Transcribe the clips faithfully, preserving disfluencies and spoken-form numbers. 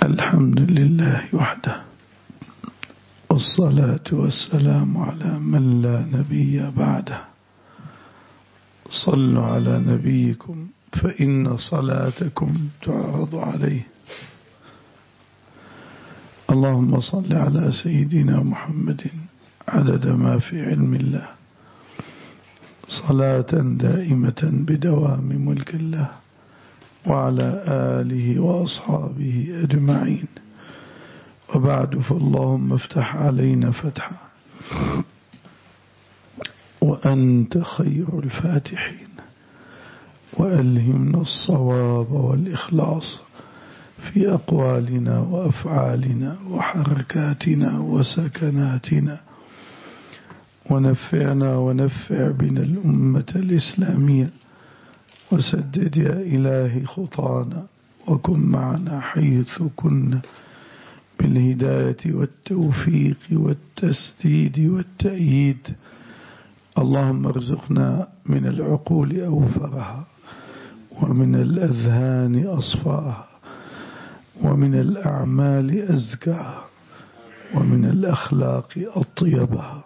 الحمد لله وحده، والصلاة والسلام على من لا نبي بعده. صلوا على نبيكم فإن صلاتكم تعرض عليه. اللهم صل على سيدنا محمد عدد ما في علم الله، صلاة دائمة بدوام ملك الله، وعلى آله وأصحابه أجمعين. وبعد، فاللهم افتح علينا فتحا وأنت خير الفاتحين، وألهمنا الصواب والإخلاص في أقوالنا وأفعالنا وحركاتنا وسكناتنا، ونفعنا ونفع بنا الأمة الإسلامية، وسدد يا إلهي خطانا، وكن معنا حيث كنا بالهداية والتوفيق والتسديد والتأييد. اللهم ارزقنا من العقول أوفرها، ومن الأذهان أصفاها، ومن الأعمال أزكاها، ومن الأخلاق أطيبها،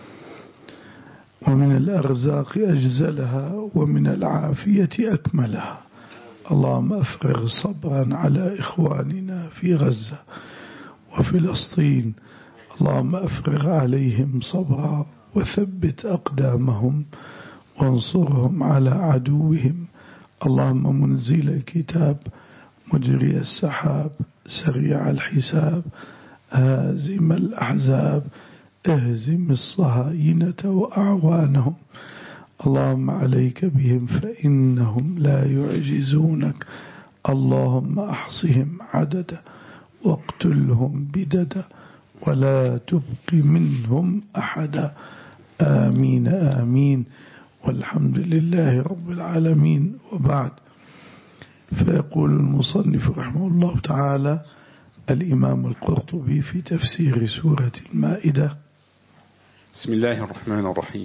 ومن الأرزاق أجزلها، ومن العافية أكملها. اللهم أفرغ صبرا على إخواننا في غزة وفلسطين. اللهم أفرغ عليهم صبرا، وثبت أقدامهم، وانصرهم على عدوهم. اللهم منزل الكتاب، مجري السحاب، سريع الحساب، هازم الأحزاب، اهزم الصهاينة وأعوانهم. اللهم عليك بهم فإنهم لا يعجزونك. اللهم أحصهم عددا، واقتلهم بددا، ولا تبق منهم أحدا. آمين آمين، والحمد لله رب العالمين. وبعد، فيقول المصنف رحمه الله تعالى الإمام القرطبي في تفسير سورة المائدة: بسم الله الرحمن الرحيم.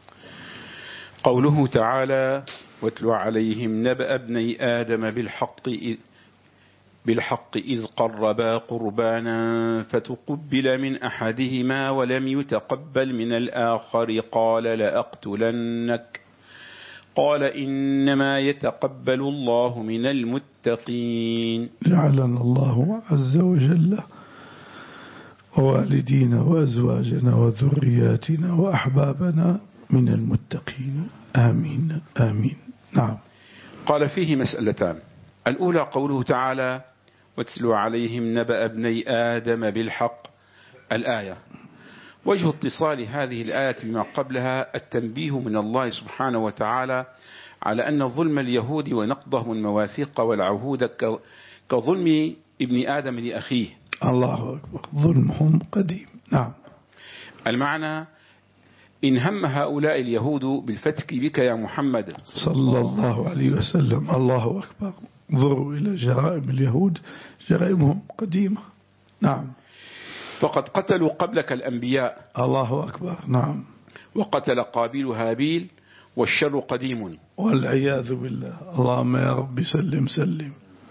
قوله تعالى: واتل عليهم نبأ ابني آدم بالحق إذ, بالحق إذ قربا قربانا فتقبل من أحدهما ولم يتقبل من الآخر قال لأقتلنك قال إنما يتقبل الله من المتقين. جعلنا الله عز وجل ووالدينا وأزواجنا وذرياتنا وأحبابنا من المتقين، آمين آمين. نعم. قال فيه مسألتان. الأولى قوله تعالى: واتلوا عليهم نبأ ابني آدم بالحق. الآية. وجه اتصال هذه الآية بما قبلها التنبيه من الله سبحانه وتعالى على أن ظلم اليهود ونقضهم المواثيق والعهود كظلم ابن آدم لأخيه. الله أكبر، ظلمهم قديم. نعم. المعنى: إن هم هؤلاء اليهود بالفتك بك يا محمد صلى الله عليه وسلم، الله أكبر، انظروا إلى جرائم اليهود، جرائمهم قديمة. نعم. فقد قتلوا قبلك الأنبياء. الله أكبر. نعم. وقتل قابيل هابيل، والشر قديم والعياذ بالله. اللهم يا رب سلم سلم.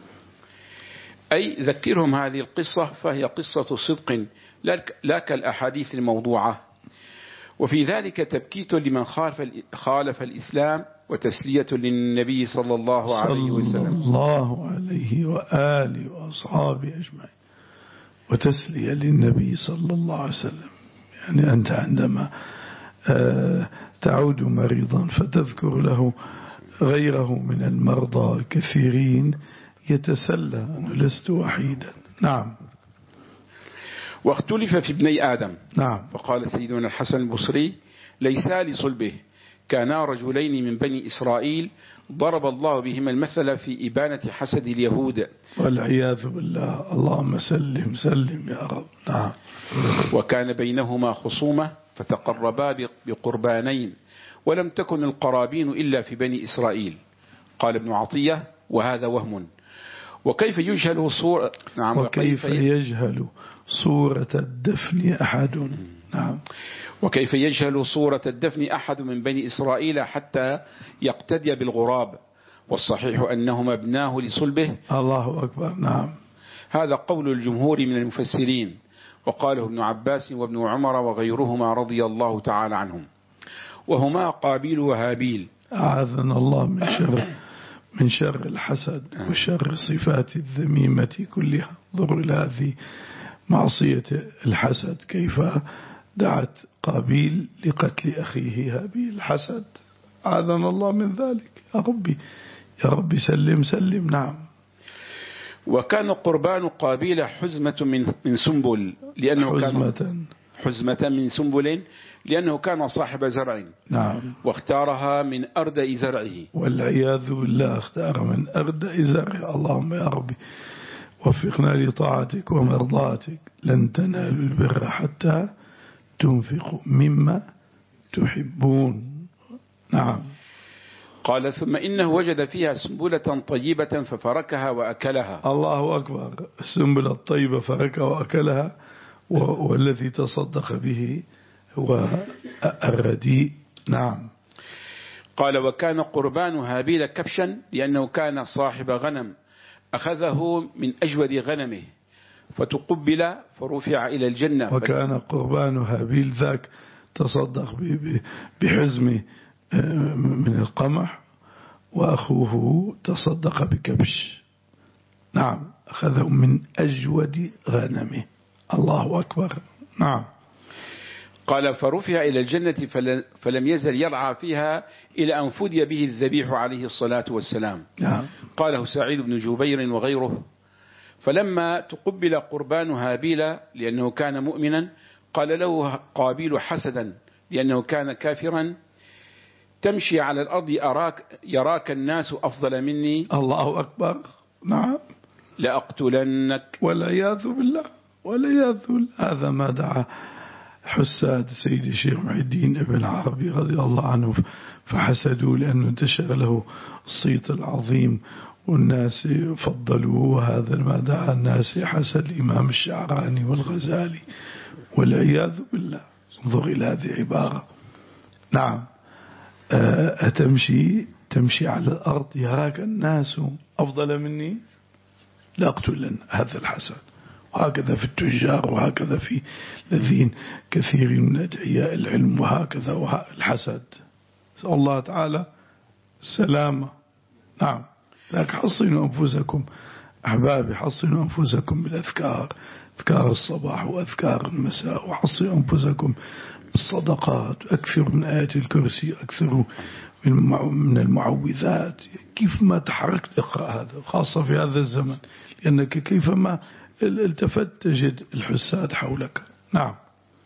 أي ذكرهم هذه القصة، فهي قصة صدق لا كالأحاديث الموضوعة، وفي ذلك تبكيت لمن خالف الإسلام، وتسلية للنبي صلى الله عليه وسلم صلى الله عليه وآله وأصحابه أجمعين، وتسلية للنبي صلى الله عليه وسلم. يعني أنت عندما تعود مريضا فتذكر له غيره من المرضى الكثيرين يتسلى أنه لست وحيدا. نعم. واختلف في ابني آدم. نعم. وقال سيدنا الحسن البصري: ليسا لصلبه، كانا رجلين من بني إسرائيل ضرب الله بهما المثل في إبانة حسد اليهود. والعياذ بالله. اللهم سلم سلم يا رب. نعم. وكان بينهما خصومة فتقربا بقربانين، ولم تكن القرابين إلا في بني إسرائيل. قال ابن عطية: وهذا وهم. وكيف يجهل صورة نعم وكيف يجهل صورة الدفن أحد. نعم. وكيف يجهل صورة الدفن أحد من بني إسرائيل حتى يقتدي بالغراب، والصحيح أنهما ابناه لصلبه. الله أكبر. نعم. هذا قول الجمهور من المفسرين، وقاله ابن عباس وابن عمر وغيرهما رضي الله تعالى عنهم، وهما قابيل وهابيل. أعاذنا الله من شر من شر الحسد وشر الصفات الذميمة كلها. انظروا إلى هذه معصية الحسد، كيف دعت قابيل لقتل أخيه هابيل. الحسد أعاذنا الله من ذلك. يا ربي يا ربي سلم سلم. نعم. وكان قربان قابيل حزمة من من سنبل، لأنه حزمة كان حزمة من سنبل لأنه كان صاحب زرع. نعم. واختارها من أردأ زرعه، والعياذ بالله اختار من أردأ زرعه. اللهم يا ربي وفقنا لطاعتك ومرضاتك. لن تنالوا البر حتى تنفقوا مما تحبون. نعم. قال ثم إنه وجد فيها سنبلة طيبة ففركها وأكلها. الله أكبر. السنبلة الطيبة فركها وأكلها، والذي تصدق به هو الرديء. نعم. قال وكان قربان هابيل كبشا، لأنه كان صاحب غنم أخذه من أجود غنمه فتقبل فرفع إلى الجنة. وكان قربان هابيل ذاك تصدق بحزم من القمح، وأخوه تصدق بكبش. نعم. أخذه من أجود غنمه. الله أكبر. نعم. قال فرفع إلى الجنة فلم يزل يرعى فيها إلى أن فدي به الذبيح عليه الصلاة والسلام. نعم. قاله سعيد بن جبير وغيره. فلما تقبل قربان هابيل لأنه كان مؤمنا، قال له قابيل حسدا لأنه كان كافرا: تمشي على الأرض أراك يراك الناس أفضل مني. الله أكبر. نعم. لأقتلنك. والعياذ بالله والعياذ بالله. هذا ما دعا حساد سيد الشيخ محي الدين ابن عربي رضي الله عنه، فحسدوا لأنه انتشر له الصيت العظيم والناس فضلوه. وهذا ما دعا الناس حسد الإمام الشعراني والغزالي والعياذ بالله. انظر إلى هذه العبارة. نعم. أتمشي تمشي على الأرض يراك الناس أفضل مني لأقتلن. هذا الحسد. وهكذا في التجار، وهكذا في الذين كثير من أدعياء العلم، وهكذا الحسد. نسأل الله تعالى السلامة. نعم. لذلك حصنوا أنفسكم أحبابي، حصنوا أنفسكم بالأذكار، أذكار الصباح وأذكار المساء، وحصنوا أنفسكم بالصدقات، أكثروا من آيات الكرسي، أكثروا من المعوذات. كيف ما تحركت اقرأ هذا، خاصة في هذا الزمن، لأنك كيفما التفت تجد الحساد حولك. نعم.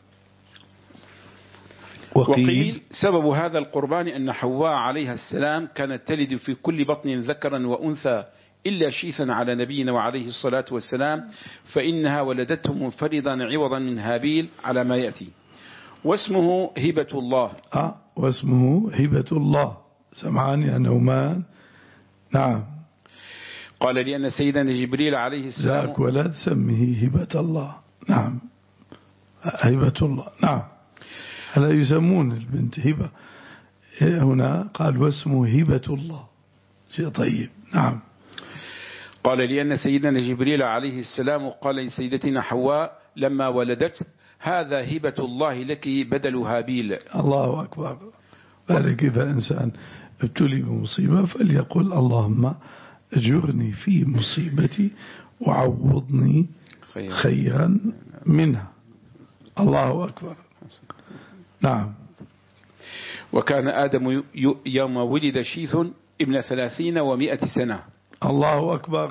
وقيل, وقيل سبب هذا القربان أن حواء عليها السلام كانت تلد في كل بطن ذكرا وأنثى إلا شيثا على نبينا وعليه الصلاة والسلام، فإنها ولدته منفردا عوضا من هابيل على ما يأتي. واسمه هبة الله. آه واسمه هبة الله. سمعان يا نومان. نعم. قال لأن سيدنا جبريل عليه السلام ذاك ولد سمه هبة الله. نعم. هبة الله. نعم. هلا يسمون البنت هبة. هنا قال واسمه هبة الله. شيء طيب. نعم. قال لأن سيدنا جبريل عليه السلام قال لسيدتنا حواء لما ولدت: هذا هبة الله لك بدل هابيل. الله أكبر. ذلك إذا إنسان ابتلي بمصيبة فليقول: اللهم أجرني في مصيبتي وعوضني خيرا منها. الله أكبر. نعم. وكان آدم يوم ولد شيث ابن ثلاثين ومائة سنة. الله أكبر.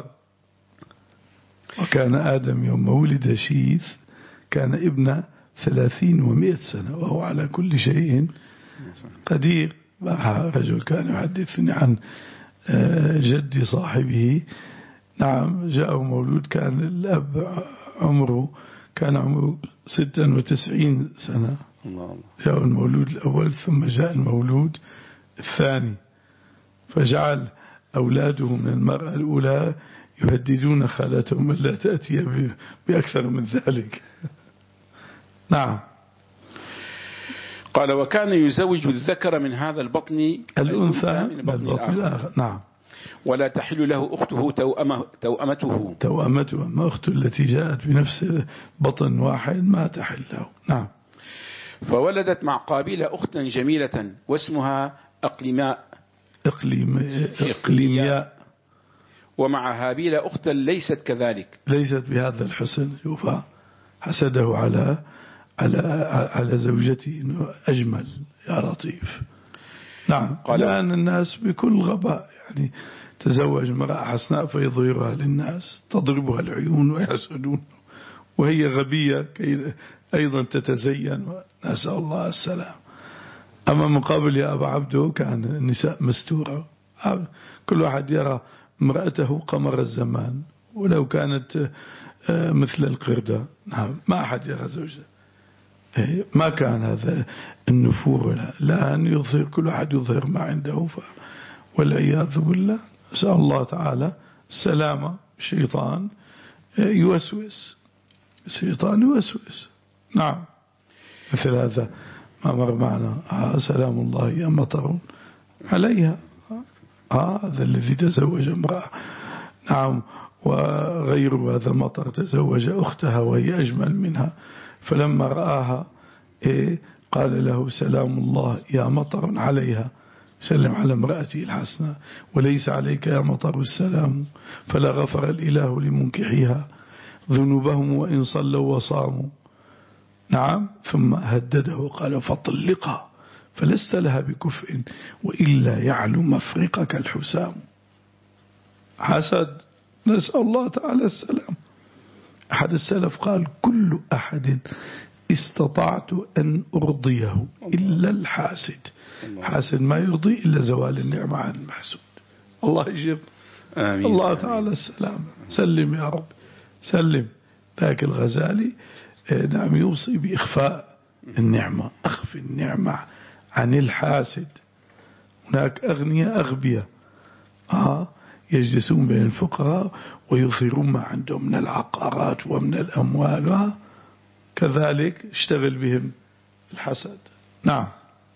وكان آدم يوم ولد شيث كان ابن ثلاثين ومائة سنة، وهو على كل شيء قدير. رجل كان يحدثني عن جد صاحبه. نعم. جاء مولود كان الأب عمره كان عمره ستة وتسعين سنة. جاء المولود الأول ثم جاء المولود الثاني، فجعل أولاده من المرأة الأولى يهددون خالتهم ألا تأتي بأكثر من ذلك. نعم. قال وكان يزوج الذكر من هذا البطن الأنثى من البطن الآخر. نعم. ولا تحل له أخته توأمه توأمته توأمته ما أخته التي جاءت بنفس بطن واحد ما تحل له. نعم. فولدت مع قابيل أختا جميلة واسمها أقلماء إقليم إقليمياء، ومع هابيل أختا ليست كذلك، ليست بهذا الحسن. شوف حسده على على على زوجته إنه أجمل. يا لطيف. نعم. قال الآن الناس بكل غباء يعني تزوج امرأة حسناء فيظهرها للناس، تضربها العيون ويحسدون، وهي غبية كي أيضا تتزين، ونسأل الله السلام. أما مقابل يا أبا عبده كان النساء مستورة، كل واحد يرى امرأته قمر الزمان ولو كانت مثل القردة. نعم. ما أحد يرى زوجته، ما كان هذا النفور لا, لا أن يظهر، كل واحد يظهر ما عنده. ف... والعياذ بالله. نسأل الله تعالى السلامة. الشيطان يوسوس، الشيطان يوسوس. نعم. مثل هذا ما مر معنا. آه سلام الله يا مطر عليها. آه هذا الذي تزوج امرأة. نعم. وغير هذا مطر تزوج أختها وهي أجمل منها، فلما رآها إيه قال له سلام الله يا مطر عليها، سلم على امرأتي الحسنى، وليس عليك يا مطر السلام، فلا غفر الإله لمنكحيها ذنوبهم وإن صلوا وصاموا. نعم. ثم هدده وقال فطلقها فلست لها بكفء وإلا يعلو مفرقك الحسام. حسد. نسأل الله تعالى السلام. أحد السلف قال كل أحد استطعت أن أرضيه إلا الحاسد. حاسد ما يرضي إلا زوال النعمة عن المحسود. الله يجيب. آمين. الله تعالى السلام. سلم يا رب سلم. ذاك الغزالي نعم يوصي بإخفاء النعمة، أخفي النعمة عن الحاسد. هناك أغنياء أغبياء آه يجلسون بين الفقراء ويظهرون ما عندهم من العقارات ومن الأموال، كذلك اشتغل بهم الحسد. نعم.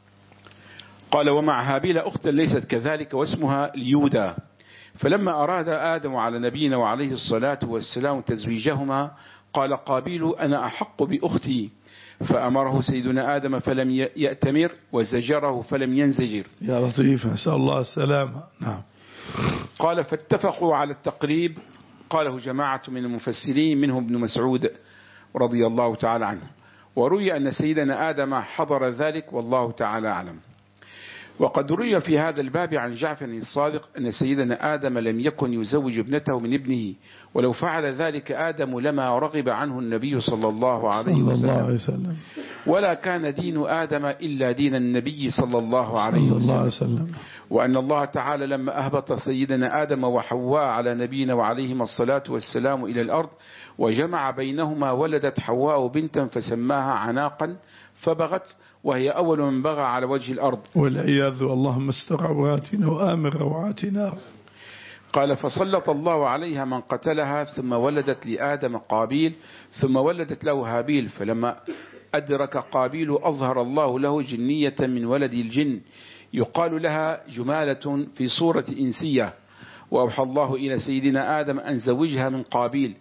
قال ومع هابيل أختا ليست كذلك واسمها ليودا، فلما أراد آدم على نبينا وعليه الصلاة والسلام تزويجهما قال قابيل أنا أحق بأختي، فأمره سيدنا آدم فلم يأتمر وزجره فلم ينزجر. يا لطيف. نسأل الله السلامة. نعم. قال فاتفقوا على التقريب، قاله جماعة من المفسرين منهم ابن مسعود رضي الله تعالى عنه، وروي أن سيدنا آدم حضر ذلك والله تعالى أعلم. وقد روي في هذا الباب عن جعفر الصادق أن سيدنا آدم لم يكن يزوج ابنته من ابنه، ولو فعل ذلك آدم لما رغب عنه النبي صلى الله عليه وسلم، ولا كان دين آدم إلا دين النبي صلى الله عليه وسلم. وأن الله تعالى لما أهبط سيدنا آدم وحواء على نبينا وعليهما الصلاة والسلام إلى الأرض وجمع بينهما ولدت حواء بنتا فسماها عناقا فبغت، وهي أول من بغى على وجه الأرض والعياذ. اللهم استر عوراتنا وآمن روعاتنا. قال فسلط الله عليها من قتلها، ثم ولدت لآدم قابيل، ثم ولدت له هابيل، فلما أدرك قابيل أظهر الله له جنية من ولد الجن يقال لها جمالة في صورة إنسية، وأوحى الله إلى سيدنا آدم أن زوجها من قابيل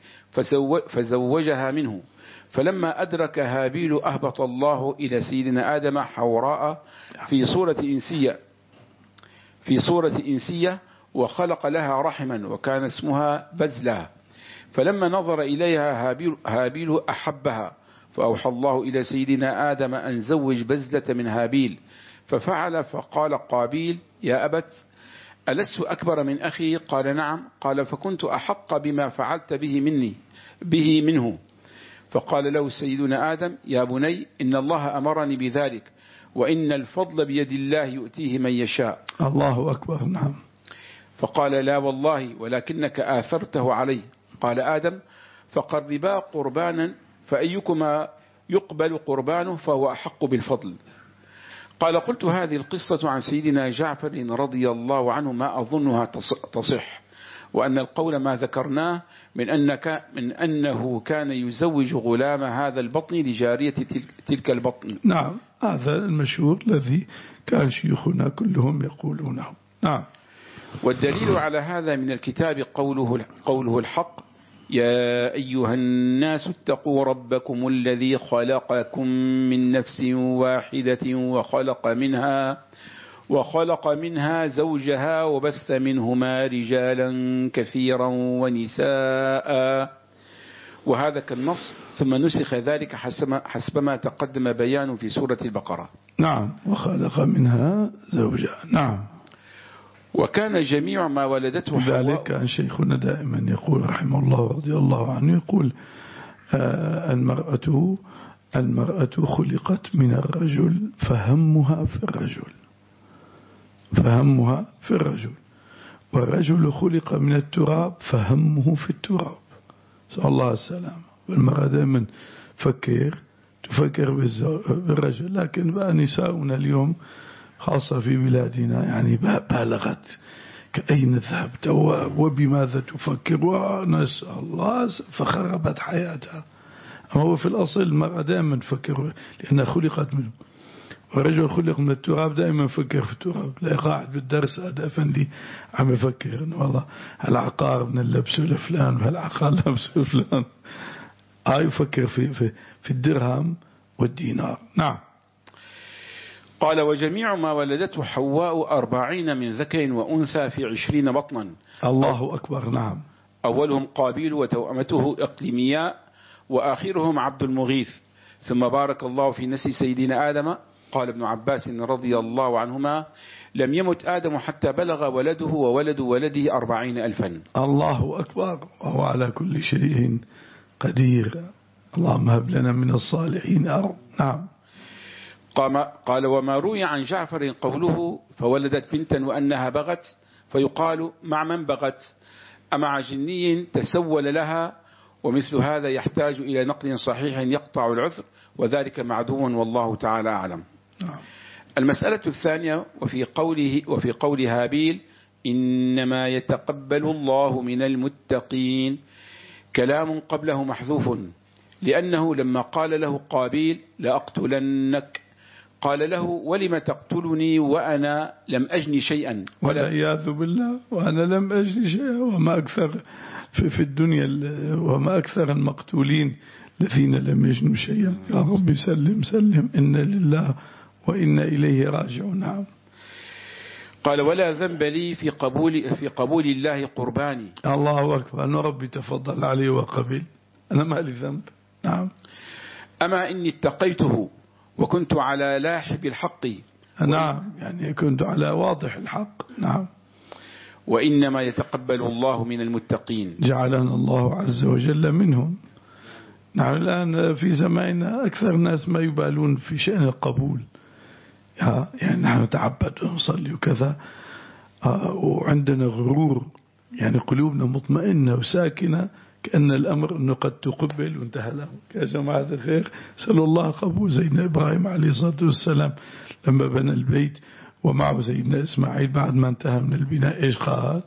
فزوجها منه. فلما أدرك هابيل أهبط الله إلى سيدنا آدم حوراء في صورة إنسية في صورة إنسية وخلق لها رحما وكان اسمها بزلة، فلما نظر إليها هابيل, هابيل أحبها، فأوحى الله إلى سيدنا آدم أن زوج بزلة من هابيل، ففعل. فقال قابيل يا أبت ألست أكبر من أخي؟ قال نعم. قال فكنت أحق بما فعلت به مني به منه. فقال له سيدنا آدم يا بني إن الله أمرني بذلك، وإن الفضل بيد الله يؤتيه من يشاء. الله أكبر. نعم. فقال لا والله ولكنك آثرته علي. قال آدم فقربا قربانا فأيكما يقبل قربانه فهو أحق بالفضل. قال قلت هذه القصة عن سيدنا جعفر رضي الله عنه ما أظنها تصح، وأن القول ما ذكرناه من أنك من أنه كان يزوج غلام هذا البطن لجارية تلك البطن. نعم. هذا المشهور الذي كان شيوخنا كلهم يقولونه. نعم. والدليل على هذا من الكتاب قوله, قوله الحق: يا أيها الناس اتقوا ربكم الذي خلقكم من نفس واحدة وخلق منها وخلق منها زوجها وبث منهما رجالا كثيرا ونساء. وهذا كالنص، ثم نسخ ذلك حسب ما تقدم بيانه في سورة البقرة. نعم، وخلق منها زوجها. نعم. وكان جميع ما ولدته حواء. ذلك شيخنا دائما يقول رحمه الله رضي الله عنه، يقول آه المرأة المرأة خلقت من الرجل فهمها في الرجل فهمها في الرجل والرجل خلق من التراب فهمه في التراب. سأل الله السلام. والمرأة دائما فكر تفكر بالرجل، لكن بقى نساؤنا اليوم خاصة في بلادنا يعني بالغت، كأين ذهبت وبماذا تفكر، ونسأل الله، فخربت حياتها. أما هو في الأصل المرأة دائما تفكر لأنها خلقت منه، والرجل خلق من التراب دائما يفكر في التراب. لا قاعد بالدرس هذا أفندي عم يفكر إنه والله هالعقار من اللبس لفلان وهالعقار لبس لفلان. آه يفكر في, في, في الدرهم والدينار. نعم. قال: وجميع ما ولدته حواء أربعين من ذكر وأنثى في عشرين بطنا. الله أكبر. نعم. أولهم قابيل وتوأمته إقليمياء، وآخرهم عبد المغيث. ثم بارك الله في نسل سيدنا آدم. قال ابن عباس رضي الله عنهما: لم يمت آدم حتى بلغ ولده وولد ولده أربعين ألفا. الله أكبر، وهو على كل شيء قدير. اللهم هب لنا من الصالحين يا رب. نعم. قال: وما روي عن جعفر قوله: فولدت بنتا وأنها بغت، فيقال: مع من بغت؟ أمع جني تسول لها؟ ومثل هذا يحتاج إلى نقل صحيح يقطع العذر، وذلك معدوم والله تعالى أعلم. المسألة الثانية: وفي قوله وفي قول هابيل: إنما يتقبل الله من المتقين، كلام قبله محذوف، لأنه لما قال له قابيل: لأقتلنك، قال له: ولم تقتلني وأنا لم أجني شيئا؟ والعياذ بالله. وأنا لم أجني شيئا. وما أكثر في, في الدنيا وما أكثر المقتولين الذين لم يجنوا شيئا. يا رب سلم سلم، إن لله وإنا إليه راجعون. نعم. قال: ولا ذنب لي في قبول في قبول الله قرباني. الله أكبر. أن ربي تفضل عليه وقبل، أنا ما لي ذنب. نعم. أما إني اتقيته وكنت على لاحب الحق. نعم، يعني كنت على واضح الحق. نعم. وإنما يتقبل الله من المتقين، جعلنا الله عز وجل منهم. نحن الآن في زماننا أكثر الناس ما يبالون في شأن القبول، يعني نحن نتعبد ونصلي وكذا، وعندنا غرور، يعني قلوبنا مطمئنة وساكنة كأن الأمر أنه قد تقبل وانتهى له. يا جماعة الخير، سألوا الله قبول. سيدنا إبراهيم عليه الصلاة والسلام لما بنى البيت ومعه سيدنا إسماعيل بعد ما انتهى من البناء إيش قال؟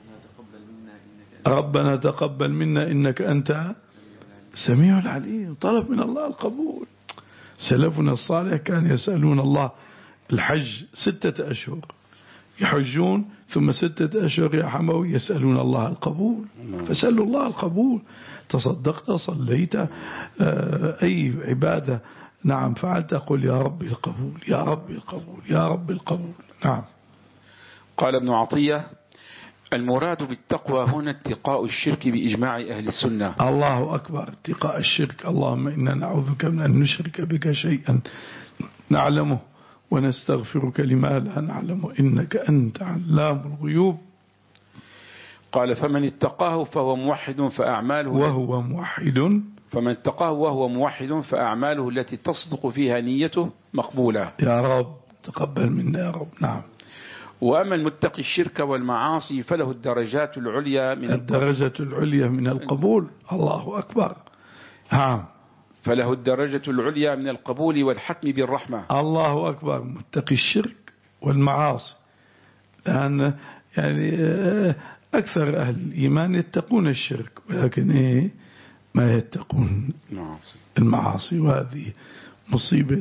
ربنا تقبل منا إنك أنت سميع العليم. طلب من الله القبول. سلفنا الصالح كان يسألون الله الحج ستة أشهر يحجون، ثم ستة أشهر يا حموي يسألون الله القبول. فسألوا الله القبول. تصدقت، صليت، أي عبادة نعم فعلت، أقول يا رب القبول، يا رب القبول، يا رب القبول. نعم. قال ابن عطية: المراد بالتقوى هنا اتقاء الشرك بإجماع أهل السنة. الله أكبر. اتقاء الشرك. اللهم إنا نعوذ بك من أن نشرك بك شيئا نعلمه ونستغفرك لما لا نعلم إنك أنت علام الغيوب. قال: فمن اتقاه فهو موحد فأعماله وهو موحد فمن اتقاه وهو موحد فأعماله التي تصدق فيها نيته مقبولة. يا رب تقبل منا يا رب. نعم. وأما المتقي الشرك والمعاصي فله الدرجات العليا من الدرجة العليا من القبول. الله أكبر. نعم. فله الدرجة العليا من القبول والحكم بالرحمة. الله أكبر. متقي الشرك والمعاصي، لأن يعني أكثر أهل الإيمان يتقون الشرك، ولكن إيه ما يتقون المعاصي. المعاصي، وهذه مصيبة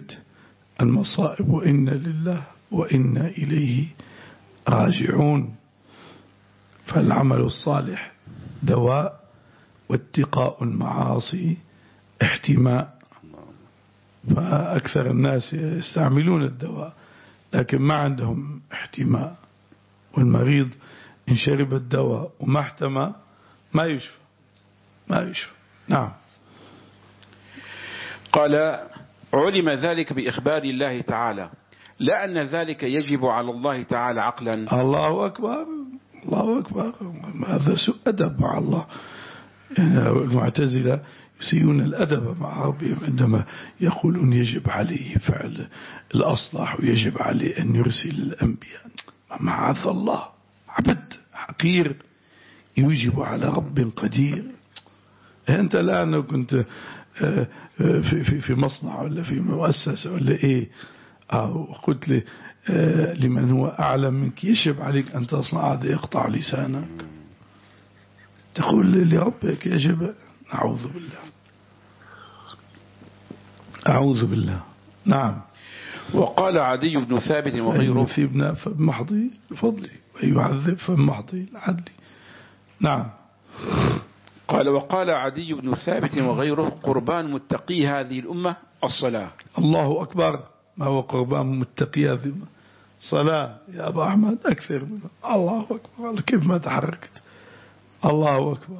المصائب. وإنا لله وإنا إليه راجعون. فالعمل الصالح دواء، واتقاء المعاصي احتماء. فأكثر الناس يستعملون الدواء لكن ما عندهم احتماء، والمريض إن شرب الدواء وما احتمى ما يشفى ما يشفى. نعم. قال: علم ذلك بإخبار الله تعالى، لا أن ذلك يجب على الله تعالى عقلا. الله أكبر الله أكبر. هذا سوء أدب مع الله. يعني المعتزلة يسيئون الأدب مع ربهم عندما يقولون يجب عليه فعل الأصلح ويجب عليه أن يرسل الأنبياء. معاذ الله، عبد حقير يجب على رب قدير. أنت الآن لو كنت في في في مصنع ولا في مؤسسة ولا إيه، أو قلت لي لمن هو أعلم منك يجب عليك أن تصنع هذا، يقطع لسانك. تقول لربك يجب. أعوذ بالله أعوذ بالله. نعم. وقال عدي بن ثابت وغيره: يثيبنا فمحضي فضلي ويعذب فمحضي العدل. نعم. قال: وقال عدي بن ثابت وغيره: قربان متقي هذه الأمة الصلاة. الله أكبر. ما هو قربان متقي هذه الأمة؟ صلاة يا أبا أحمد، أكثر منها. الله أكبر. كيف ما تحركت. الله أكبر.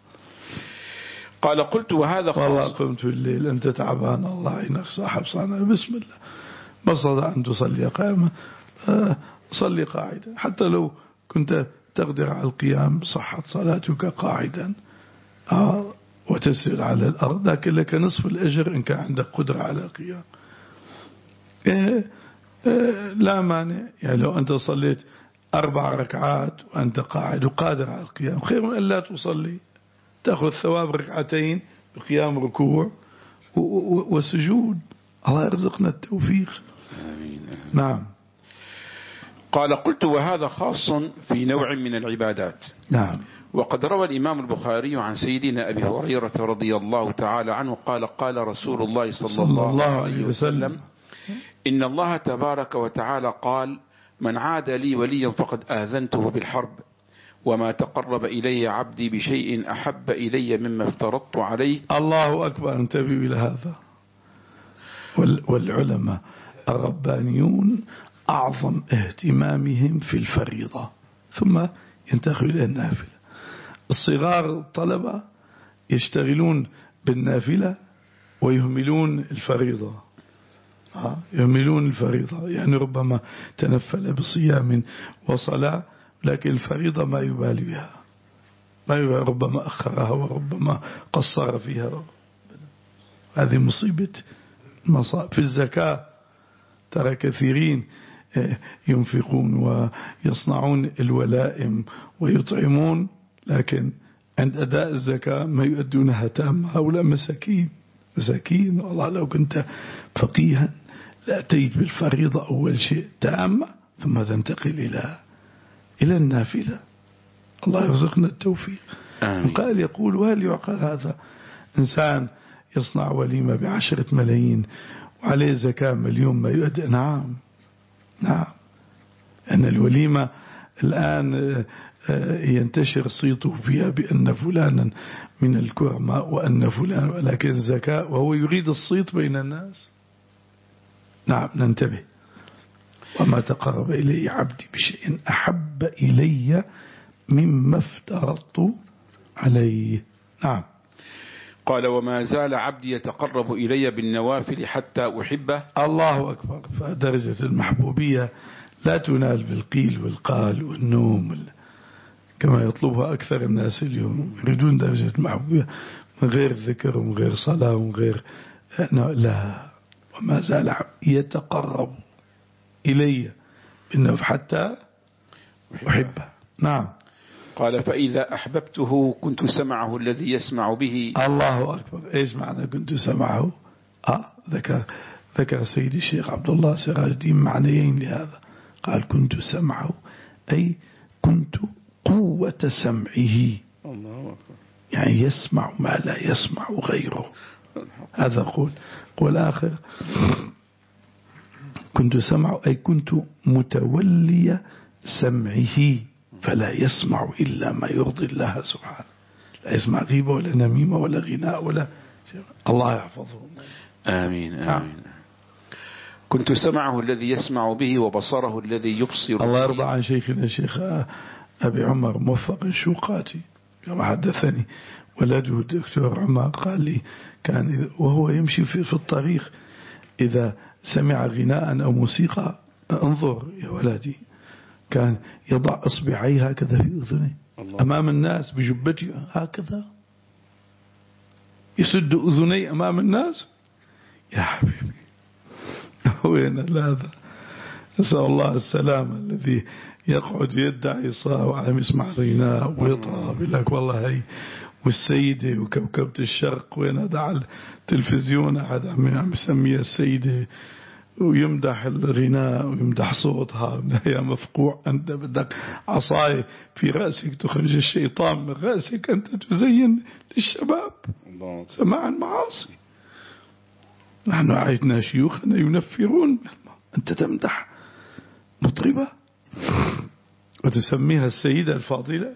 قال: قلت وهذا خاص. والله قمت في الليل أنت تعبان، الله يعينك صاحب صنع. بسم الله، بصد أن تصلي قائمة صلي قاعدا، حتى لو كنت تقدر على القيام صحت صلاتك قاعدا آه وتسير على الأرض، لكن لك نصف الأجر إن كان عندك قدرة على القيام. إيه إيه لا مانع. يعني لو أنت صليت أربع ركعات وأنت قاعد وقادر على القيام خير من أن لا تصلي، تأخذ ثواب ركعتين بقيام ركوع وسجود. الله يرزقنا التوفيق. آمين. نعم. قال: قلت وهذا خاص في نوع من العبادات. نعم. وقد روى الإمام البخاري عن سيدنا أبي هريرة رضي الله تعالى عنه قال: قال رسول الله صلى, صلى الله, الله عليه وسلم: إن الله تبارك وتعالى قال: من عاد لي وليا فقد آذنته بالحرب، وما تقرب إلي عبدي بشيء أحب إلي مما افترضت عليه. الله أكبر. انتبهوا إلى هذا. والعلماء الربانيون أعظم اهتمامهم في الفريضة، ثم ينتقل إلى النافلة. الصغار الطلبة يشتغلون بالنافلة ويهملون الفريضة. يهملون الفريضة، يعني ربما تنفل بصيام وصلاة لكن الفريضة ما يبالي بها، ما يبالي، ربما أخرها وربما قصر فيها. هذه مصيبة مصائب. في الزكاة ترى كثيرين ينفقون ويصنعون الولائم ويطعمون، لكن عند أداء الزكاة ما يؤدونها تامة. هؤلاء مساكين مساكين. والله لو كنت فقيها لأتيت بالفريضة أول شيء تامة ثم تنتقل إلى إلى النافلة. الله يرزقنا التوفيق. قال يقول: وهل يعقل هذا؟ إنسان يصنع وليمة بعشرة ملايين وعليه زكاة مليون ما يؤدى. نعم نعم. أن الوليمة الآن ينتشر صيته فيها بأن فلانا من الكرماء وأن فلان، ولكن الزكاة وهو يريد الصيت بين الناس. نعم ننتبه. وما تقرب إلي عبدي بشيء أحب إلي مما افترضت عليه. نعم. قال: وما زال عبدي يتقرب إلي بالنوافل حتى أحبه. الله أكبر. فدرجة المحبوبية لا تنال بالقيل والقال والنوم كما يطلبها أكثر الناس اليوم. يريدون درجة المحبوبية من غير ذكر ومن غير صلاة ومن غير لا. وما زال عبدي يتقرب إلي بالنوافل حتى أحبه. نعم. قال: فإذا أحببته كنت سمعه الذي يسمع به. الله أكبر. إيش معنى كنت سمعه؟ آه ذكر ذكر سيدي الشيخ عبد الله سراج الدين معنيين لهذا. قال: كنت سمعه أي كنت قوة سمعه. الله أكبر. يعني يسمع ما لا يسمع غيره. هذا قول. قول آخر: كنت سمعه أي كنت متولي سمعه. فلا يسمع إلا ما يرضي الله سبحانه، لا يسمع غيبة ولا نميمة ولا غناء ولا شيء. الله يحفظه. آمين آمين. كنت سمعه الذي يسمع به وبصره الذي يبصر به. الله يرضى عن شيخنا الشيخ أبي عمر موفق الشوقاتي كما حدثني ولده الدكتور عمر، قال لي كان وهو يمشي في, في الطريق إذا سمع غناء أو موسيقى، انظر يا ولدي، كان يضع إصبعيه هكذا في أذنه أمام الناس بجبته هكذا، يسد أذني أمام الناس. يا حبيبي وين هذا؟ نسأل الله السلامة. الذي يقعد يدعي صاه وعم يسمع غناء ويطرب لك والله هي والسيدة وكوكبة الشرق، وين دع التلفزيون أحد عم يسميها السيدة ويمدح الغناء ويمدح صوتها. يا مفقوع أنت بدك عصاية في رأسك تخرج الشيطان من رأسك، أنت تزين للشباب سماع المعاصي. نحن عايزنا شيوخنا ينفرون، أنت تمدح مطربة وتسميها السيدة الفاضلة.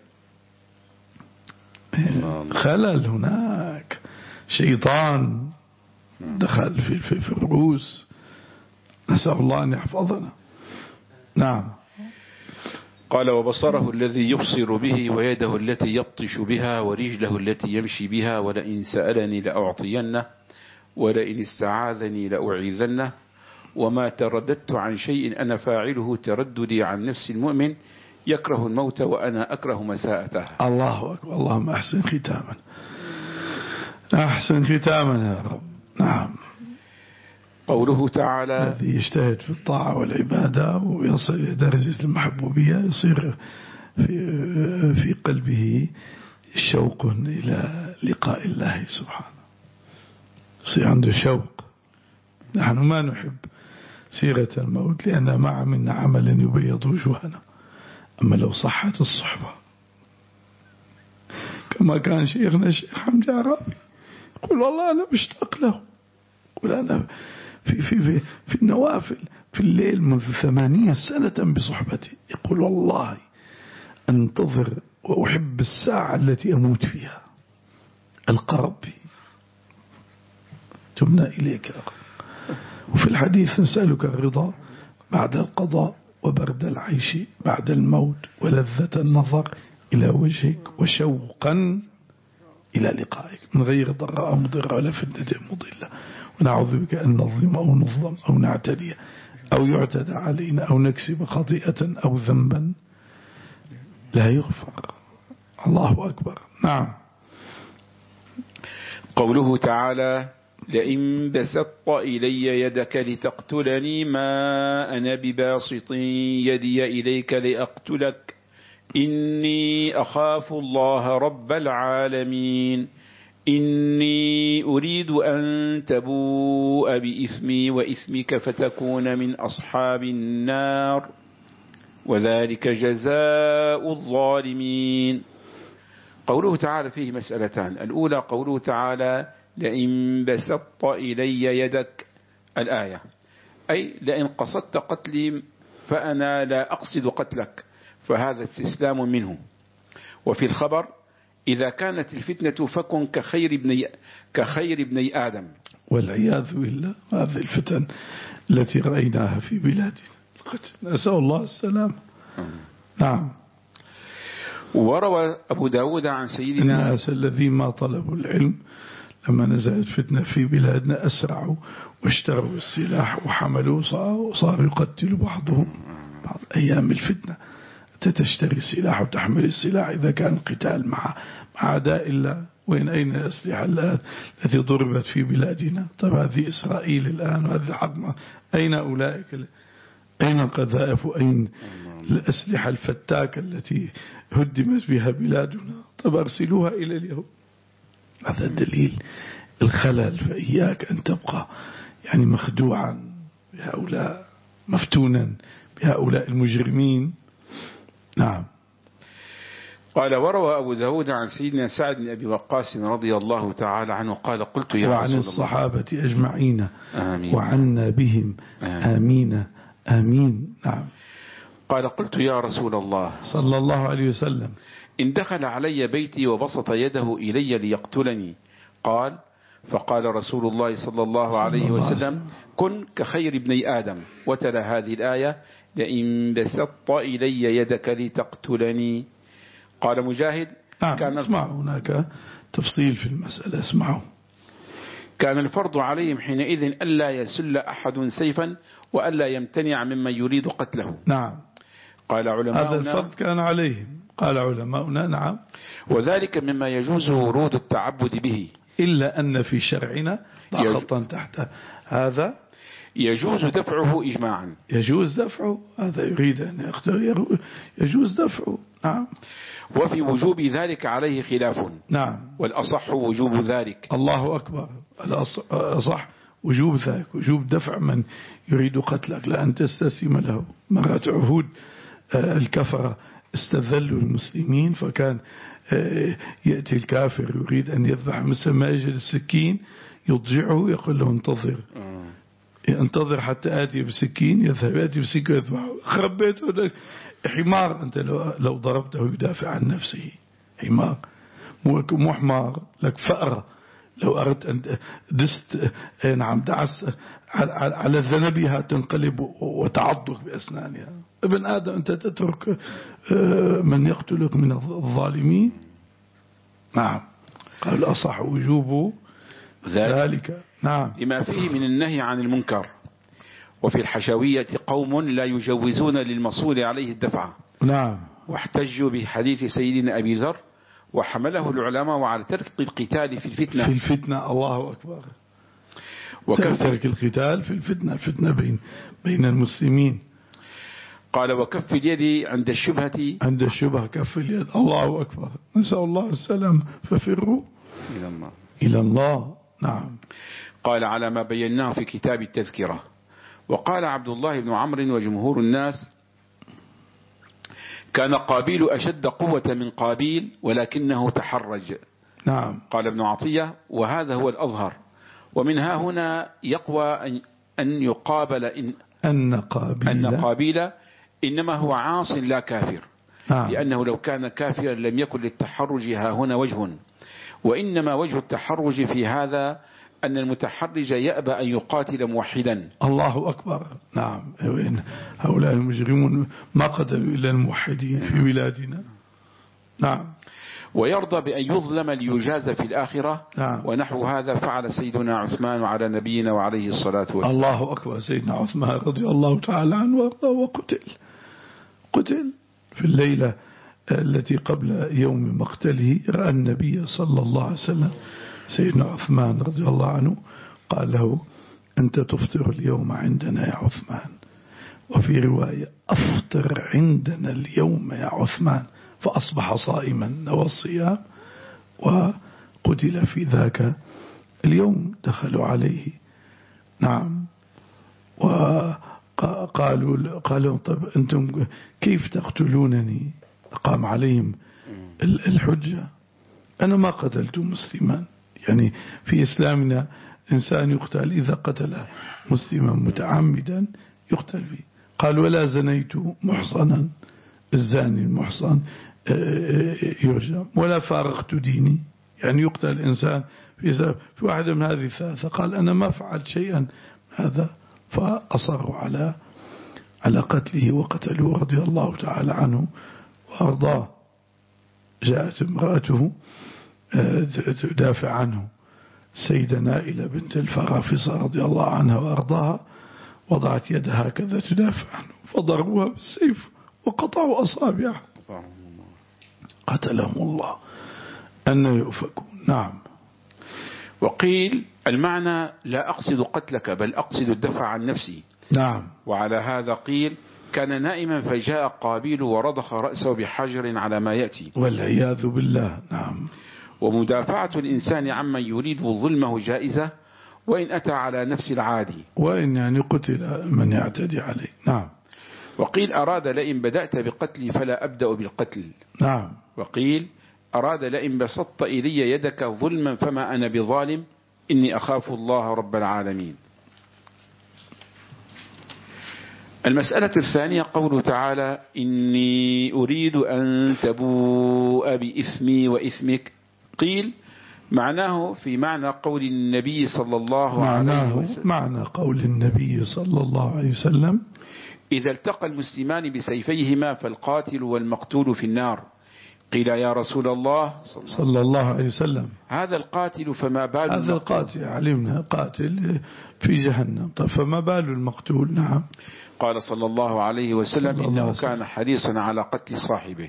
خلل هناك، شيطان دخل في, في, في الرؤوس، نسأل الله أن يحفظنا. نعم. قال وبصره الذي يبصر به ويده التي يبطش بها ورجله التي يمشي بها، ولئن سألني لأعطينه ولئن استعاذني لأعيذنه، وما ترددت عن شيء أنا فاعله ترددي عن نفس المؤمن يكره الموت وأنا أكره مساءته. الله أكبر. اللهم أحسن ختاما، أحسن ختاما يا رب. نعم. قوله تعالى الذي يجتهد في الطاعة والعبادة ويصل إلى درجة المحبوبية يصير في, في قلبه شوق إلى لقاء الله سبحانه، يصير عنده شوق. نحن ما نحب سيرة الموت لأن ما عملنا عملا يبيض وجوهنا، أما لو صحت الصحبة كما كان شيخنا الشيخ حمد عرابي يقول والله أنا مشتاق له، يقول أنا في, في, في, في النوافل في الليل منذ ثمانين سنة بصحبتي، يقول والله أنتظر وأحب الساعة التي أموت فيها ألقى ربي. تمنى إليك يا أخي. وفي الحديث نسألك الرضا بعد القضاء وبرد العيش بعد الموت ولذة النظر إلى وجهك وشوقا إلى لقائك من غير ضراء مضرة ولا فتنة مضلة، ونعوذ بك أن نظلم أو نظلم أو نعتدي أو يعتدى علينا أو نكسب خطيئة أو ذنبا لا يغفر. الله أكبر. نعم. قوله تعالى لئن بسطت إلي يدك لتقتلني ما أنا بباسط يدي إليك لأقتلك إني أخاف الله رب العالمين إني أريد أن تبوء بإثمي وإثمك فتكون من أصحاب النار وذلك جزاء الظالمين. قوله تعالى فيه مسألتان، الأولى قوله تعالى لئن بسطت إلي يدك الآية، أي لئن قصدت قتلي فأنا لا أقصد قتلك، فهذا استسلام منه. وفي الخبر إذا كانت الفتنة فكن كخير ابني, كخير ابني آدم، والعياذ بالله هذه الفتن التي رأيناها في بلادنا القتل، نسأل الله السلام. نعم. وروى أبو داود عن سيدنا الناس الذين ما طلبوا العلم لما نزلت فتنة في بلادنا أسرعوا واشتروا السلاح وحملوا وصاروا يقتلوا بعضهم بعض أيام الفتنة. تشتري السلاح وتحمل السلاح إذا كان قتال مع مع أعداء الله. وين أين الأسلحة التي ضربت في بلادنا؟ طب هذه إسرائيل الآن وهذه حضمة. أين أولئك؟ أين القذائف وأين الأسلحة الفتاكة التي هدمت بها بلادنا؟ طب أرسلوها إلى اليهود. هذا دليل الخلل. فإياك أن تبقى يعني مخدوعا بهؤلاء، مفتونا بهؤلاء المجرمين. نعم. قال وروى أبو داود عن سيدنا سعد بن أبي وقاص رضي الله تعالى عنه قال قلت يا وعن رسول الصحابة أجمعين آمين. وعنا بهم آمين آمين, آمين. نعم. قال قلت يا رسول الله صلى الله عليه وسلم إن دخل علي بيتي وبسط يده إلي ليقتلني قال فقال رسول الله صلى الله عليه وسلم كن كخير ابني آدم وتلا هذه الآية لئن بسطت إلي يدك لتقتلني. قال مجاهد نعم كان اسمعوا هناك تفصيل في المسألة اسمعوا. كان الفرض عليهم حينئذ ألا يسل أحد سيفا وألا يمتنع ممن يريد قتله. نعم قال علماؤنا هذا الفرض كان عليهم. قال علماؤنا نعم وذلك مما يجوز ورود التعبد به إلا أن في شرعنا ضغطا تحت هذا يجوز دفعه إجماعا. يجوز دفعه هذا يريد أن يختار يجوز دفعه. نعم وفي وجوب ذلك عليه خلاف. نعم والأصح وجوب ذلك. الله أكبر. الأصح وجوب ذلك وجوب دفع من يريد قتلك لا أن تستسلم له. مرات عهود الكفرة استذلوا المسلمين فكان يأتي الكافر يريد أن يذبح مثل ما يجي السكين يضجعه يقول له انتظر انتظر حتى آتي بسكين يذهب يأتي بسكين يذبحه خربيته حمار أنت لو, لو ضربته يدافع عن نفسه حمار مو حمار لك فأرة لو أردت أن دست نعم دعست على ذنبها تنقلب وتعضك بأسنانها. ابن آدم أنت تترك من يقتلك من الظالمين. نعم قال الأصح وجوب ذلك. نعم لما فيه من النهي عن المنكر. وفي الحشوية قوم لا يجوزون للمصول عليه الدفع. نعم واحتجوا بحديث سيدنا أبي ذر وحمله العلماء على ترك القتال في الفتنة. في الفتنة الله أكبر. وكف ترك القتال في الفتنة الفتنة بين بين المسلمين. قال وكف اليد عند الشبهة. عند الشبهة كف اليد الله أكبر. نسأل الله السلام ففروا إلى الله إلى الله. نعم قال على ما بيناه في كتاب التذكرة. وقال عبد الله بن عمرو وجمهور الناس كان قابيل أشد قوة من قابيل ولكنه تحرج. نعم قال ابن عطية وهذا هو الأظهر. ومنها هنا يقوى أن يقابل إن أن قابيل, أن قابيل إنما هو عاص لا كافر. نعم. لأنه لو كان كافرا لم يكن للتحرج ها هنا وجه. وإنما وجه التحرج في هذا أن المتحرج يأبى أن يقاتل موحدا. الله أكبر. نعم هؤلاء المجرمون ما قدروا إلا الموحدين في بلادنا. نعم ويرضى بأن يظلم ليجاز في الآخرة. نعم. ونحو هذا فعل سيدنا عثمان على نبينا وعليه الصلاة والسلام. الله أكبر. سيدنا عثمان رضي الله تعالى عنه وارضاه وقتل قتل في الليلة التي قبل يوم مقتله. رأى النبي صلى الله عليه وسلم سيدنا عثمان رضي الله عنه قال له أنت تفطر اليوم عندنا يا عثمان. وفي رواية أفطر عندنا اليوم يا عثمان. فأصبح صائما نوى الصيام وقتل في ذاك اليوم. دخلوا عليه نعم وقالوا قالوا طب أنتم كيف تقتلونني؟ قام عليهم الحجة أنا ما قتلت مسلما. يعني في إسلامنا إنسان يقتل إذا قتل مسلما متعمدا يقتل فيه. قال ولا زنيت محصنا الزاني المحصن يرجم ولا فارقت ديني. يعني يقتل الإنسان في, في واحدة من هذه الثلاثة. قال أنا ما فعلت شيئا هذا. فأصروا على على قتله وقتلوه رضي الله تعالى عنه وأرضاه. جاءت امرأته تدافع عنه سيدة نائلة بنت الفرافصة رضي الله عنها وأرضاها وضعت يدها هكذا تدافع عنه فضربوها بالسيف وقطعوا أصابعها قتلهم الله أن يؤفكون. نعم. وقيل المعنى لا أقصد قتلك بل أقصد الدفع عن نفسي. نعم. وعلى هذا قيل كان نائما فجاء قابيل ورضخ رأسه بحجر على ما يأتي والعياذ بالله. نعم. ومدافعة الإنسان عمن يريد ظلمه جائزة وإن أتى على نفس العادي وإن يعني قتل من يعتدي عليه. نعم. وقيل أراد لئن بدأت بقتلي فلا أبدأ بالقتل. نعم. وقيل أراد لئن بسطت إلي يدك ظلما فما أنا بظالم إني أخاف الله رب العالمين. المسألة الثانية قوله تعالى إني أريد أن تبوء بإثمي وإثمك. قيل معناه في معنى قول النبي صلى الله عليه وسلم معنى قول النبي صلى الله عليه وسلم إذا التقى المسلمان بسيفيهما فالقاتل والمقتول في النار. قيل يا رسول الله صلى الله عليه وسلم هذا القاتل فما بال هذا القاتل علمنا قاتل في جهنم، طيب فما بال المقتول؟ نعم. قال صلى الله عليه وسلم صلى إنه الله كان حريصا على قتل صاحبه.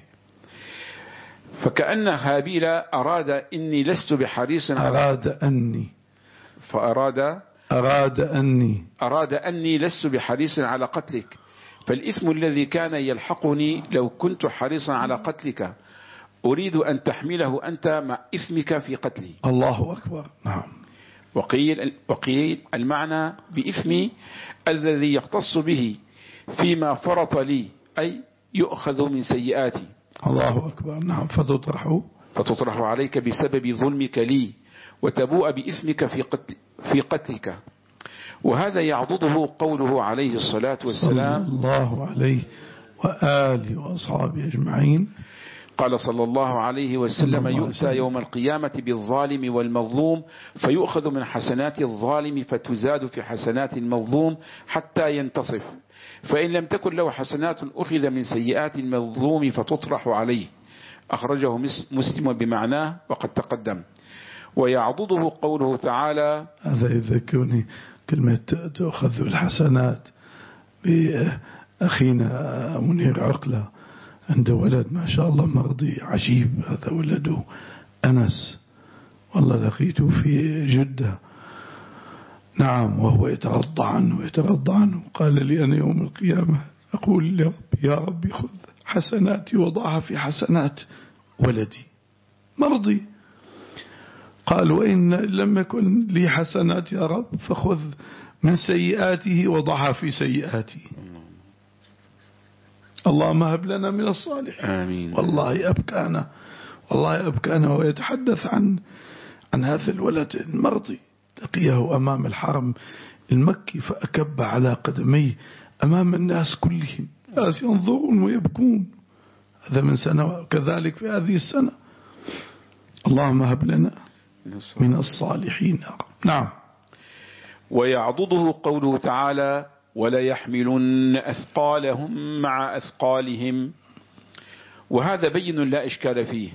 فكأن هابيل أراد إني لست بحريص على أراد أني فأراد أراد أني أراد أني لست بحريص على قتلك، فالإثم الذي كان يلحقني لو كنت حريصا على قتلك أريد أن تحمله أنت مع إثمك في قتلي. الله أكبر. نعم. وقيل, وقيل المعنى بإثمي الذي يختص به فيما فرط لي، أي يؤخذ من سيئاتي. الله أكبر. نعم. فتطرح فتطرح عليك بسبب ظلمك لي وتبوء بإثمك في قتل في قتلك. وهذا يعضده قوله عليه الصلاة والسلام صلى الله عليه وآله وأصحابه أجمعين. قال صلى الله عليه وسلم يؤتى يوم القيامة بالظالم والمظلوم فيؤخذ من حسنات الظالم فتزاد في حسنات المظلوم حتى ينتصف، فإن لم تكن له حسنات أخذ من سيئات المظلوم فتطرح عليه. أخرجه مسلم بمعناه وقد تقدم. ويعضده قوله تعالى هذا يذكرني كلمة تأخذ الحسنات بأخينا منير عقلة، عنده ولد ما شاء الله مرضي عجيب، هذا ولده أنس، والله لقيته في جدة. نعم. وهو يترضى عنه ويترضى عنه. قال لي أنا يوم القيامة أقول لرب يا ربي خذ حسناتي وضعها في حسنات ولدي مرضي. قال وإن لم يكن لي حسنات يا رب فخذ من سيئاته وضعها في سيئاتي. اللهم هب لنا من الصالحين. آمين. والله أبكانا والله أبكانا ويتحدث عن عن هذا الولد المرضي. لقيه أمام الحرم المكي فأكب على قدميه أمام الناس كلهم، الناس ينظرون ويبكون. هذا من سنة، كذلك في هذه السنة. اللهم هب لنا من الصالحين. نعم. ويعضده قوله تعالى ولا يحملن أثقالهم مع أثقالهم. وهذا بين لا إشكال فيه.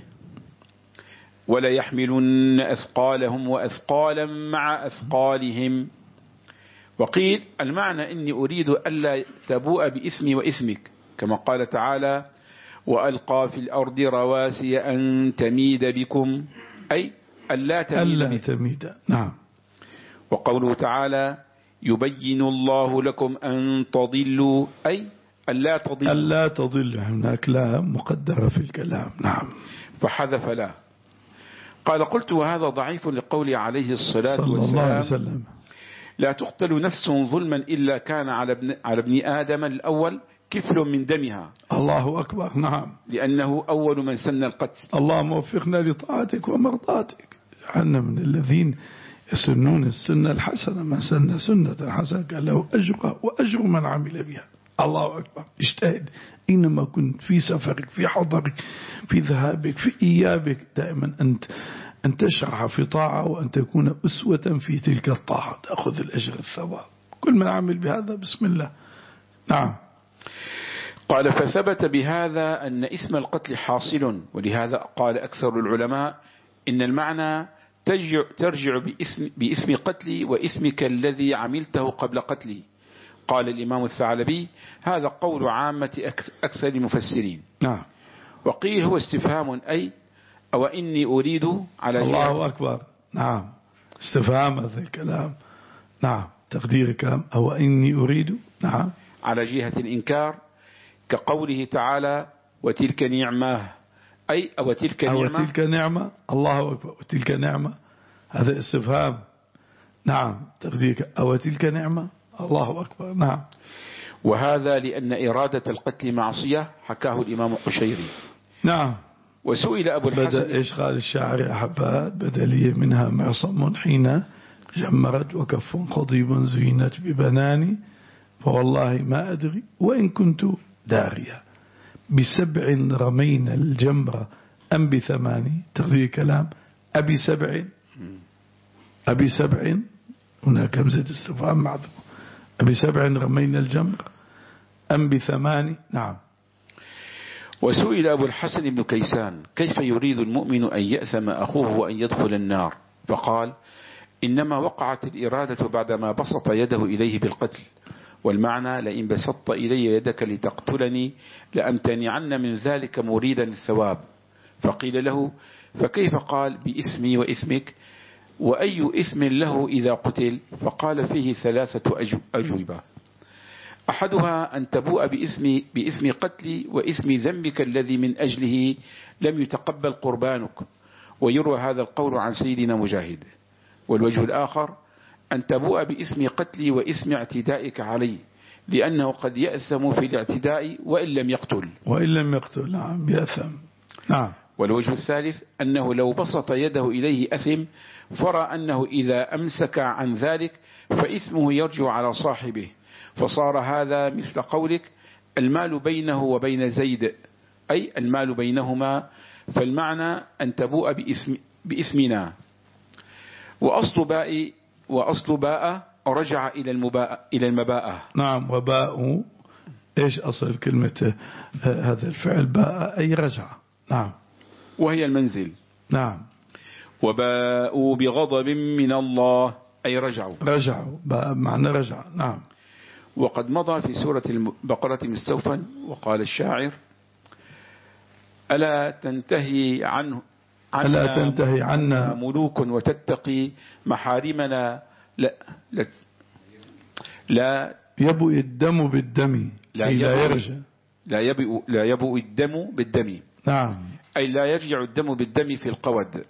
ولا يحملن أثقالهم وأثقالا مع أثقالهم. وقيل المعنى إني أريد ألا تبوء بإثمي وإثمك، كما قال تعالى وألقى في الأرض رواسي أن تميد بكم، أي ألا تميد, ألا تميد. نعم. وقوله تعالى يبين الله لكم أن تضلوا، أي ألا تضلوا ألا تضلوا. هناك لا مقدرة في الكلام. نعم. فحذف لا. قال قلت وهذا ضعيف لقول عليه الصلاة صلى والسلام الله عليه وسلم لا تقتل نفس ظلما إلا كان على ابن, على ابن آدم الأول كفل من دمها. الله أكبر. نعم. لأنه أول من سن القتل. اللهم وفقنا لطاعتك ومرضاتك، جعلنا من الذين يسنون السنة الحسنة. من سن سنة حسنة قال له أجرها وأجر من عمل بها. الله أكبر. اجتهد إنما كنت في سفرك، في حضرك، في ذهابك، في إيابك، دائما أنت أن تشرع في طاعة وأن تكون أسوة في تلك الطاعة، تأخذ الأجر الثواب. كل من عمل بهذا بسم الله. نعم. قال فثبت بهذا أن اسم القتل حاصل، ولهذا قال أكثر العلماء إن المعنى ترجع, ترجع باسم, باسم قتلي واسمك الذي عملته قبل قتلي. قال الإمام الثعلبي هذا قول عامة أكثر المفسرين. نعم. وقيل هو استفهام، أي أو إني أريد على الله جهة. أكبر. نعم. استفهام هذا الكلام. نعم. تقدير كلام أو إني أريد. نعم. على جهة الإنكار، كقوله تعالى وتلك نعمة، أي أو تلك نعمة. أو تلك نعمة. الله أكبر. وتلك نعمة هذا استفهام. نعم. تقدير أو تلك نعمة. الله أكبر. نعم. وهذا لأن إرادة القتل معصية، حكاه الإمام القشيري. نعم. وسئل أبو الحسن بدأ إيش قال الشاعر أحبات بدلية منها معصم حين جمرت وكف قضيب زينت ببناني فوالله ما أدري وإن كنت داريا بسبع رمينا الجمرة أم بثماني تقدير كلام أبي سبع أبي سبع هناك همزة استفهام معذوف أبي سبع رمينا الجمرة أم بثماني. نعم. وسئل أبو الحسن بن كيسان كيف يريد المؤمن أن يأثم أخوه وأن يدخل النار؟ فقال إنما وقعت الإرادة بعدما بسط يده إليه بالقتل، والمعنى لئن بسطت إلي يدك لتقتلني لأمتنعن من ذلك مريدا الثواب. فقيل له فكيف قال بإثمي وإثمك وأي إثم له إذا قتل؟ فقال فيه ثلاثة أجوبة، أحدها أن تبوء بإثم, بإثم قتلي وإثم ذنبك الذي من أجله لم يتقبل قربانك، ويروى هذا القول عن سيدنا مجاهد. والوجه الآخر أن تبوء بإثم قتلي وإثم اعتدائك علي، لأنه قد يأثم في الاعتداء وإن لم يقتل وإن لم يقتل. نعم يأثم. نعم. والوجه الثالث أنه لو بسط يده إليه أثم، فرى أنه إذا أمسك عن ذلك فإثمه يرجع على صاحبه، فصار هذا مثل قولك المال بينه وبين زيد، أي المال بينهما، فالمعنى أن تبوء بإثم بإثمنا. وأصل باء وأصل باء رجع إلى المباء إلى المباءة. نعم. وباء إيش أصل كلمة هذا الفعل؟ باء أي رجع. نعم. وهي المنزل. نعم. وباءوا بغضب من الله أي رجعوا. رجعوا باء معنى رجع. نعم. وقد مضى في سورة البقرة مستوفا وقال الشاعر ألا تنتهي عنه ألا تنتهي عنا ملوك وتتقي محارمنا لا لا, لا يبؤ الدم بالدم لا, أي لا يرجع لا يبؤ لا يبؤ الدم بالدم. نعم. أي لا يرجع الدم بالدم في القود.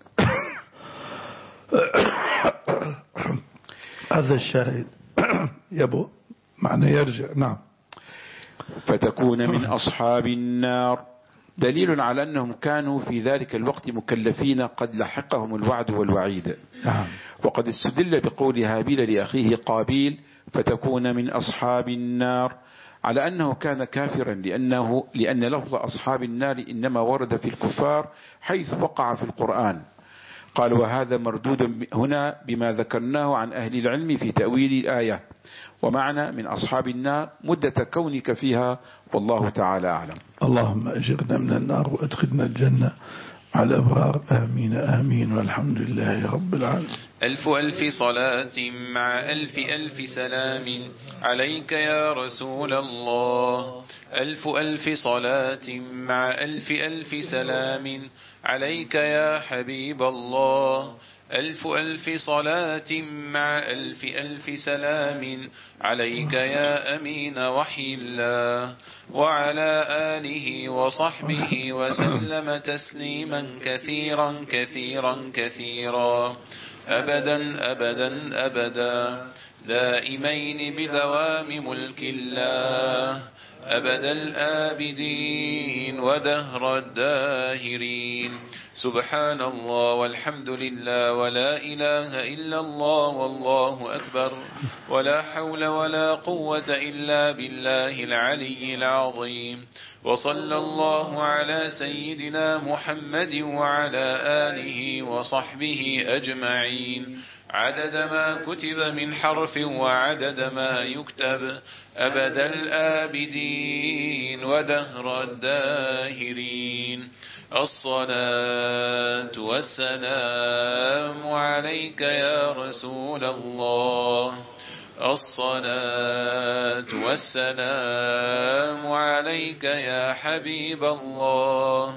هذا الشاهد يبؤ معنى يرجع. نعم. فتكون من أصحاب النار، دليل على أنهم كانوا في ذلك الوقت مكلفين قد لحقهم الوعد والوعيد. نعم. وقد استدل بقول هابيل لأخيه قابيل فتكون من أصحاب النار على أنه كان كافرا، لأنه لأن لفظ أصحاب النار إنما ورد في الكفار حيث وقع في القرآن. قال وهذا مردود هنا بما ذكرناه عن أهل العلم في تأويل الآية، ومعنى من أصحاب النار مدة كونك فيها، والله تعالى أعلم. اللهم أجرنا من النار وأدخلنا الجنة على الأبرار. آمين آمين والحمد لله رب العالمين. ألف ألف صلاة مع ألف ألف سلام عليك يا رسول الله. ألف ألف صلاة مع ألف ألف سلام عليك يا حبيب الله. ألف ألف صلاة مع ألف ألف سلام عليك يا أمين وحي الله، وعلى آله وصحبه وسلم تسليما كثيرا كثيرا كثيرا أبدا أبدا أبدا دائمين بدوام ملك الله أبد الآبدين ودهر الداهرين. سبحان الله والحمد لله ولا إله إلا الله والله أكبر ولا حول ولا قوة إلا بالله العلي العظيم. وصلى الله على سيدنا محمد وعلى آله وصحبه أجمعين عدد ما كتب من حرف وعدد ما يكتب أبد الآبدين ودهر الداهرين. الصلاة والسلام عليك يا رسول الله. الصلاة والسلام عليك يا حبيب الله.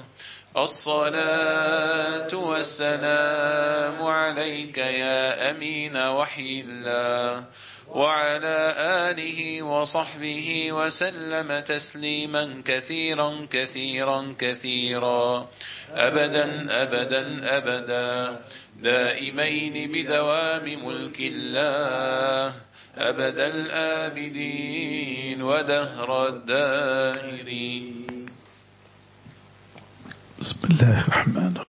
الصلاة والسلام عليك يا أمين وحي الله، وعلى آله وصحبه وسلم تسليما كثيرا كثيرا كثيرا أبدا أبدا أبدا دائمين بدوام ملك الله أبد الآبدين ودهر الداهرين. بسم الله الرحمن الرحيم.